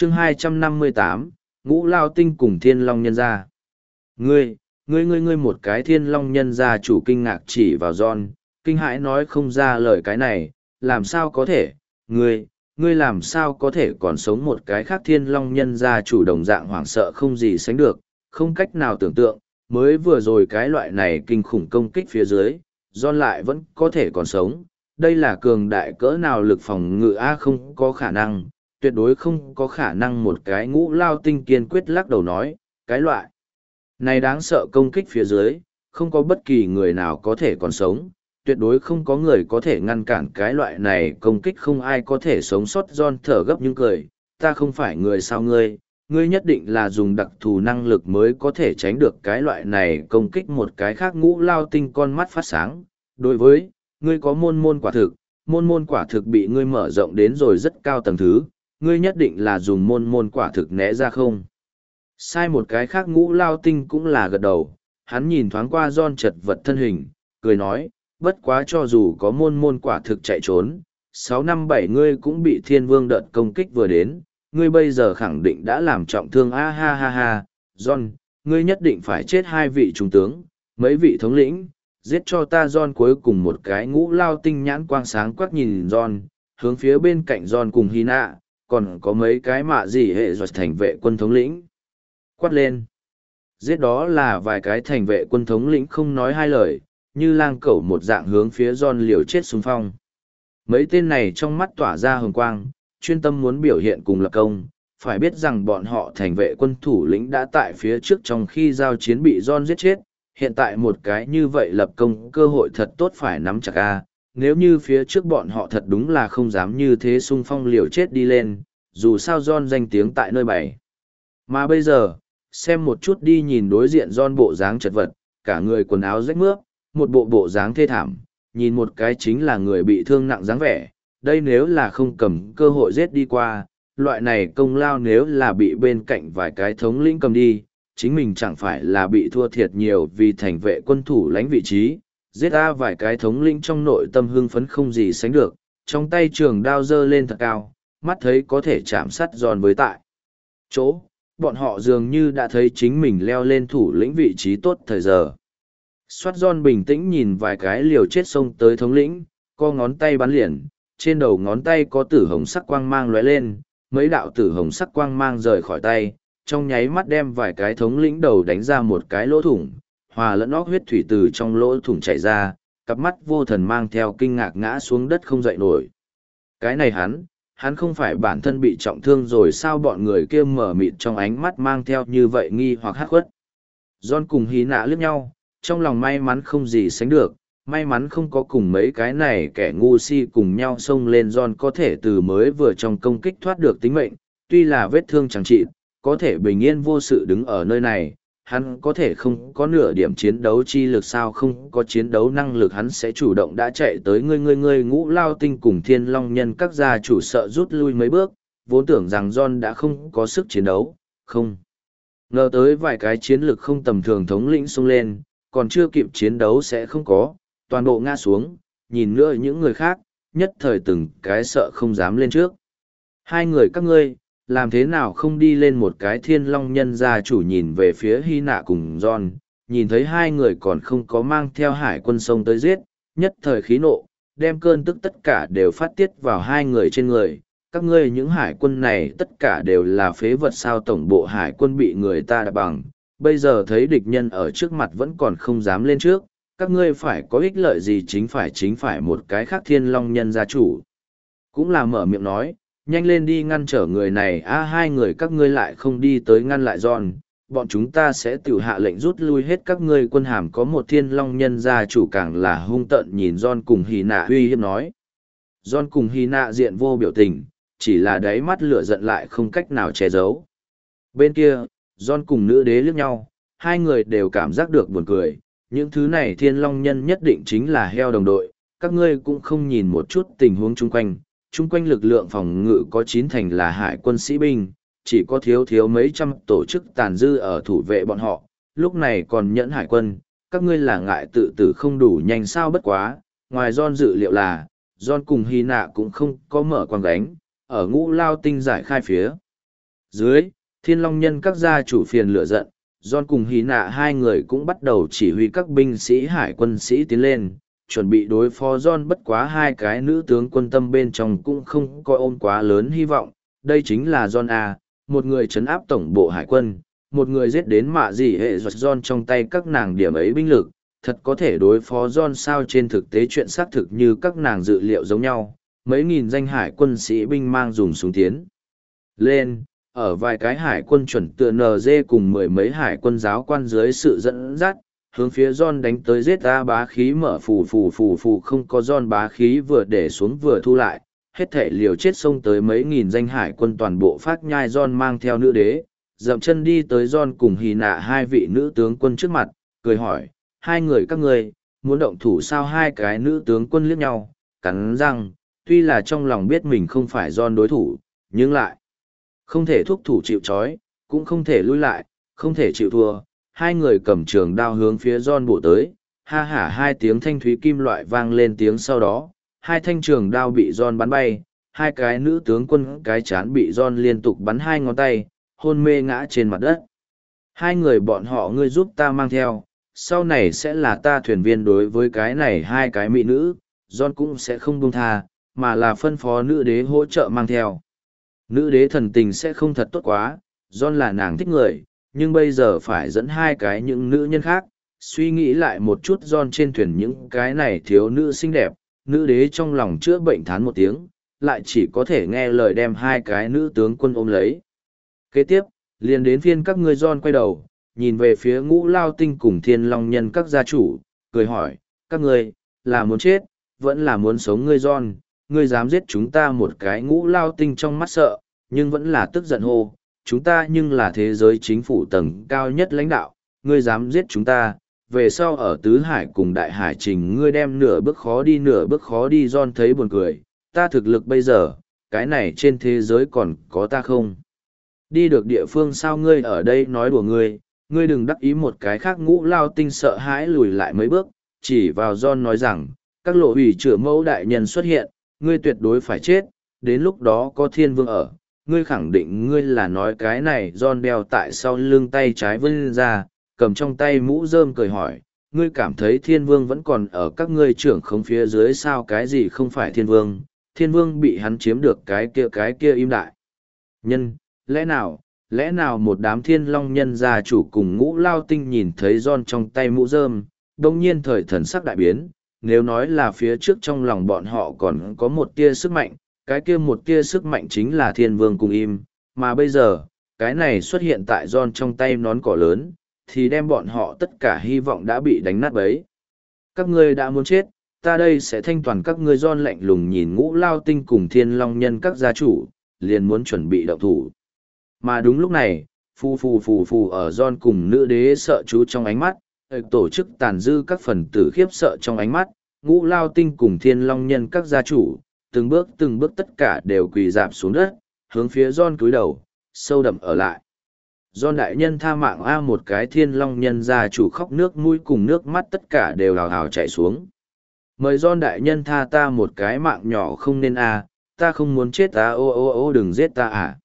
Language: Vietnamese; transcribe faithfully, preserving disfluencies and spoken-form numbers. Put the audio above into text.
chương hai trăm năm mươi tám, Ngũ Lao Tinh cùng Thiên Long Nhân Gia. Ngươi, ngươi ngươi ngươi một cái Thiên Long Nhân Gia chủ kinh ngạc chỉ vào John, kinh hãi nói không ra lời cái này, làm sao có thể, ngươi, ngươi làm sao có thể còn sống một cái khác Thiên Long Nhân Gia chủ đồng dạng hoảng sợ không gì sánh được, không cách nào tưởng tượng, mới vừa rồi cái loại này kinh khủng công kích phía dưới, John lại vẫn có thể còn sống, đây là cường đại cỡ nào lực phòng ngự a không có khả năng, tuyệt đối không có khả năng một cái Ngũ Lao Tinh kiên quyết lắc đầu nói, cái loại này đáng sợ công kích phía dưới, không có bất kỳ người nào có thể còn sống, tuyệt đối không có người có thể ngăn cản cái loại này công kích không ai có thể sống sót. John thở gấp những cười, ta không phải người sao ngươi, ngươi nhất định là dùng đặc thù năng lực mới có thể tránh được cái loại này công kích. Một cái khác Ngũ Lao Tinh con mắt phát sáng, đối với, ngươi có môn môn quả thực, môn môn quả thực bị ngươi mở rộng đến rồi rất cao tầng thứ, ngươi nhất định là dùng môn môn quả thực né ra không. Sai một cái khác Ngũ Lao Tinh cũng là gật đầu, hắn nhìn thoáng qua John chật vật thân hình, cười nói, bất quá cho dù có môn môn quả thực chạy trốn, sáu năm bảy ngươi cũng bị thiên vương đợt công kích vừa đến, ngươi bây giờ khẳng định đã làm trọng thương a ha ha ha, John, ngươi nhất định phải chết hai vị trung tướng, mấy vị thống lĩnh, giết cho ta. John cuối cùng một cái Ngũ Lao Tinh nhãn quang sáng quắc nhìn John, hướng phía bên cạnh John cùng Hina, còn có mấy cái mạ gì hệ rồi thành vệ quân thống lĩnh. Quát lên. Giết đó là vài cái thành vệ quân thống lĩnh không nói hai lời, như lang cẩu một dạng hướng phía John liều chết xung phong. Mấy tên này trong mắt tỏa ra hồng quang, chuyên tâm muốn biểu hiện cùng lập công, phải biết rằng bọn họ thành vệ quân thủ lĩnh đã tại phía trước trong khi giao chiến bị John giết chết, hiện tại một cái như vậy lập công cơ hội thật tốt phải nắm chặt a. Nếu như phía trước bọn họ thật đúng là không dám như thế xung phong liều chết đi lên, dù sao John danh tiếng tại nơi bảy. Mà bây giờ, xem một chút đi nhìn đối diện John bộ dáng chật vật, cả người quần áo rách mướp, một bộ bộ dáng thê thảm, nhìn một cái chính là người bị thương nặng dáng vẻ, đây nếu là không cầm cơ hội giết đi qua, loại này công lao nếu là bị bên cạnh vài cái thống lĩnh cầm đi, chính mình chẳng phải là bị thua thiệt nhiều vì thành vệ quân thủ lãnh vị trí, giết ra vài cái thống lĩnh trong nội tâm hưng phấn không gì sánh được, trong tay trường đao giơ lên thật cao, mắt thấy có thể chạm sắt giòn với tại chỗ, bọn họ dường như đã thấy chính mình leo lên thủ lĩnh vị trí tốt thời giờ. Soát Giòn bình tĩnh nhìn vài cái liều chết xông tới thống lĩnh, co ngón tay bắn liền, trên đầu ngón tay có tử hồng sắc quang mang lóe lên, mấy đạo tử hồng sắc quang mang rời khỏi tay, trong nháy mắt đem vài cái thống lĩnh đầu đánh ra một cái lỗ thủng, hòa lẫn óc huyết thủy từ trong lỗ thủng chảy ra, cặp mắt vô thần mang theo kinh ngạc ngã xuống đất không dậy nổi. Cái này hắn, hắn không phải bản thân bị trọng thương rồi sao? Bọn người kia mở mịt trong ánh mắt mang theo như vậy nghi hoặc hắc khuất. John cùng hí nạ liếc nhau, trong lòng may mắn không gì sánh được, may mắn không có cùng mấy cái này kẻ ngu si cùng nhau xông lên. John có thể từ mới vừa trong công kích thoát được tính mệnh, tuy là vết thương chẳng trị, có thể bình yên vô sự đứng ở nơi này. Hắn có thể không có nửa điểm chiến đấu chi lực sao? Không có chiến đấu năng lực hắn sẽ chủ động đã chạy tới. Ngươi ngươi ngươi Ngũ Lao Tinh cùng Thiên Long Nhân các gia chủ sợ rút lui mấy bước, vốn tưởng rằng John đã không có sức chiến đấu, không ngờ tới vài cái chiến lực không tầm thường thống lĩnh xông lên, còn chưa kịp chiến đấu sẽ không có, toàn bộ ngã xuống, nhìn nữa những người khác, nhất thời từng cái sợ không dám lên trước. Hai người các ngươi, làm thế nào không đi lên? Một cái Thiên Long Nhân gia chủ nhìn về phía Hy Nạ cùng John, nhìn thấy hai người còn không có mang theo hải quân sông tới giết, nhất thời khí nộ, đem cơn tức tất cả đều phát tiết vào hai người trên người. Các ngươi những hải quân này tất cả đều là phế vật sao? Tổng bộ hải quân bị người ta đạp bằng, bây giờ thấy địch nhân ở trước mặt vẫn còn không dám lên trước, các ngươi phải có ích lợi gì? Chính phải chính phải một cái khác Thiên Long Nhân gia chủ cũng là mở miệng nói, nhanh lên đi ngăn trở người này a. Hai người các ngươi lại không đi tới ngăn lại John, bọn chúng ta sẽ tự hạ lệnh rút lui hết các ngươi quân hàm. Có một Thiên Long Nhân gia chủ càng là hung tợn nhìn John cùng Hy Nạ uy hiếp nói. John cùng Hy Nạ diện vô biểu tình, chỉ là đáy mắt lửa giận lại không cách nào che giấu. Bên kia, John cùng nữ đế liếc nhau, hai người đều cảm giác được buồn cười, những thứ này Thiên Long Nhân nhất định chính là heo đồng đội, các ngươi cũng không nhìn một chút tình huống chung quanh. Chung quanh lực lượng phòng ngự có chín thành là hải quân sĩ binh, chỉ có thiếu thiếu mấy trăm tổ chức tàn dư ở thủ vệ bọn họ, lúc này còn nhẫn hải quân, các ngươi là ngại tự tử không đủ nhanh sao? Bất quá, ngoài John dự liệu là, John cùng Hy Nạ cũng không có mở quang gánh, ở Ngũ Lao Tinh giải khai phía Dưới, thiên long nhân các gia chủ phiền lửa giận, John cùng Hy nạ hai người cũng bắt đầu chỉ huy các binh sĩ hải quân sĩ tiến lên, chuẩn bị đối phó John. Bất quá hai cái nữ tướng quân tâm bên trong cũng không có ôm quá lớn hy vọng. Đây chính là John A, một người trấn áp tổng bộ hải quân, một người giết đến mạ gì hệ giọt John trong tay các nàng điểm ấy binh lực, thật có thể đối phó John sao? Trên thực tế chuyện xác thực như các nàng dự liệu giống nhau, mấy nghìn danh hải quân sĩ binh mang dùng súng tiến lên, ở vài cái hải quân chuẩn tựa en giê cùng mười mấy hải quân giáo quan dưới sự dẫn dắt, hướng phía John đánh tới. Giết ta bá khí mở phù phù phù phù, không có John bá khí vừa để xuống vừa thu lại, hết thể liều chết xông tới mấy nghìn danh hải quân toàn bộ phát nhai. John mang theo nữ đế, dậm chân đi tới John cùng Hy nạ hai vị nữ tướng quân trước mặt, cười hỏi, hai người các ngươi muốn động thủ sao? Hai cái nữ tướng quân liếc nhau, cắn răng, tuy là trong lòng biết mình không phải John đối thủ, nhưng lại không thể thúc thủ chịu trói, cũng không thể lui lại, không thể chịu thua. Hai người cầm trường đao hướng phía John bổ tới, ha hả hai tiếng thanh thúy kim loại vang lên. Tiếng sau đó, hai thanh trường đao bị John bắn bay, hai cái nữ tướng quân cái chán bị John liên tục bắn hai ngón tay, hôn mê ngã trên mặt đất. Hai người bọn họ ngươi giúp ta mang theo, sau này sẽ là ta thuyền viên. Đối với cái này hai cái mỹ nữ, John cũng sẽ không buông tha, mà là phân phó nữ đế hỗ trợ mang theo. Nữ đế thần tình sẽ không thật tốt quá, John là nàng thích người, nhưng bây giờ phải dẫn hai cái những nữ nhân khác. Suy nghĩ lại một chút John trên thuyền những cái này thiếu nữ xinh đẹp, nữ đế trong lòng chữa bệnh thán một tiếng, lại chỉ có thể nghe lời đem hai cái nữ tướng quân ôm lấy. Kế tiếp, liền đến phiên các ngươi. John quay đầu, nhìn về phía Ngũ Lao Tinh cùng Thiên Long nhân các gia chủ, cười hỏi, các ngươi là muốn chết, vẫn là muốn sống? Ngươi John, ngươi dám giết chúng ta một cái? Ngũ Lao Tinh trong mắt sợ, nhưng vẫn là tức giận hô, chúng ta nhưng là thế giới chính phủ tầng cao nhất lãnh đạo, ngươi dám giết chúng ta, về sau ở tứ hải cùng đại hải trình ngươi đem nửa bước khó đi nửa bước khó đi. John thấy buồn cười, ta thực lực bây giờ, cái này trên thế giới còn có ta không đi được địa phương sao? Ngươi ở đây nói đùa ngươi, ngươi đừng đắc ý một cái khác. Ngũ Lao Tinh sợ hãi lùi lại mấy bước, chỉ vào John nói rằng, các lộ ủy chữa mẫu đại nhân xuất hiện, ngươi tuyệt đối phải chết, đến lúc đó có thiên vương ở, ngươi khẳng định ngươi là nói cái này. John đeo tại sau lưng tay trái vươn ra, cầm trong tay mũ rơm cười hỏi, ngươi cảm thấy thiên vương vẫn còn ở các ngươi trưởng không phía dưới sao? Cái gì không phải thiên vương? Thiên vương bị hắn chiếm được cái kia cái kia im đại nhân, lẽ nào, lẽ nào? Một đám thiên long nhân gia chủ cùng Ngũ Lao Tinh nhìn thấy John trong tay mũ rơm, đông nhiên thời thần sắc đại biến. Nếu nói là phía trước trong lòng bọn họ còn có một tia sức mạnh, cái kia một tia sức mạnh chính là thiên vương cùng im, mà bây giờ, cái này xuất hiện tại John trong tay nón cỏ lớn, thì đem bọn họ tất cả hy vọng đã bị đánh nát bấy. Các ngươi đã muốn chết, ta đây sẽ thanh toàn các ngươi. John lạnh lùng nhìn Ngũ Lao Tinh cùng Thiên Long nhân các gia chủ, liền muốn chuẩn bị động thủ. Mà đúng lúc này, phù phù phù phù ở John cùng nữ đế sợ chú trong ánh mắt, tổ chức tàn dư các phần tử khiếp sợ trong ánh mắt, Ngũ Lao Tinh cùng Thiên Long nhân các gia chủ, từng bước từng bước tất cả đều quỳ rạp xuống đất, hướng phía John cúi đầu, sâu đậm ở lại. John đại nhân tha mạng a! Một cái Thiên Long nhân gia chủ khóc nước mũi cùng nước mắt tất cả đều hào hào chảy xuống. Mời John đại nhân tha ta một cái mạng nhỏ không nên a! Ta không muốn chết ta, ô ô ô đừng giết ta à!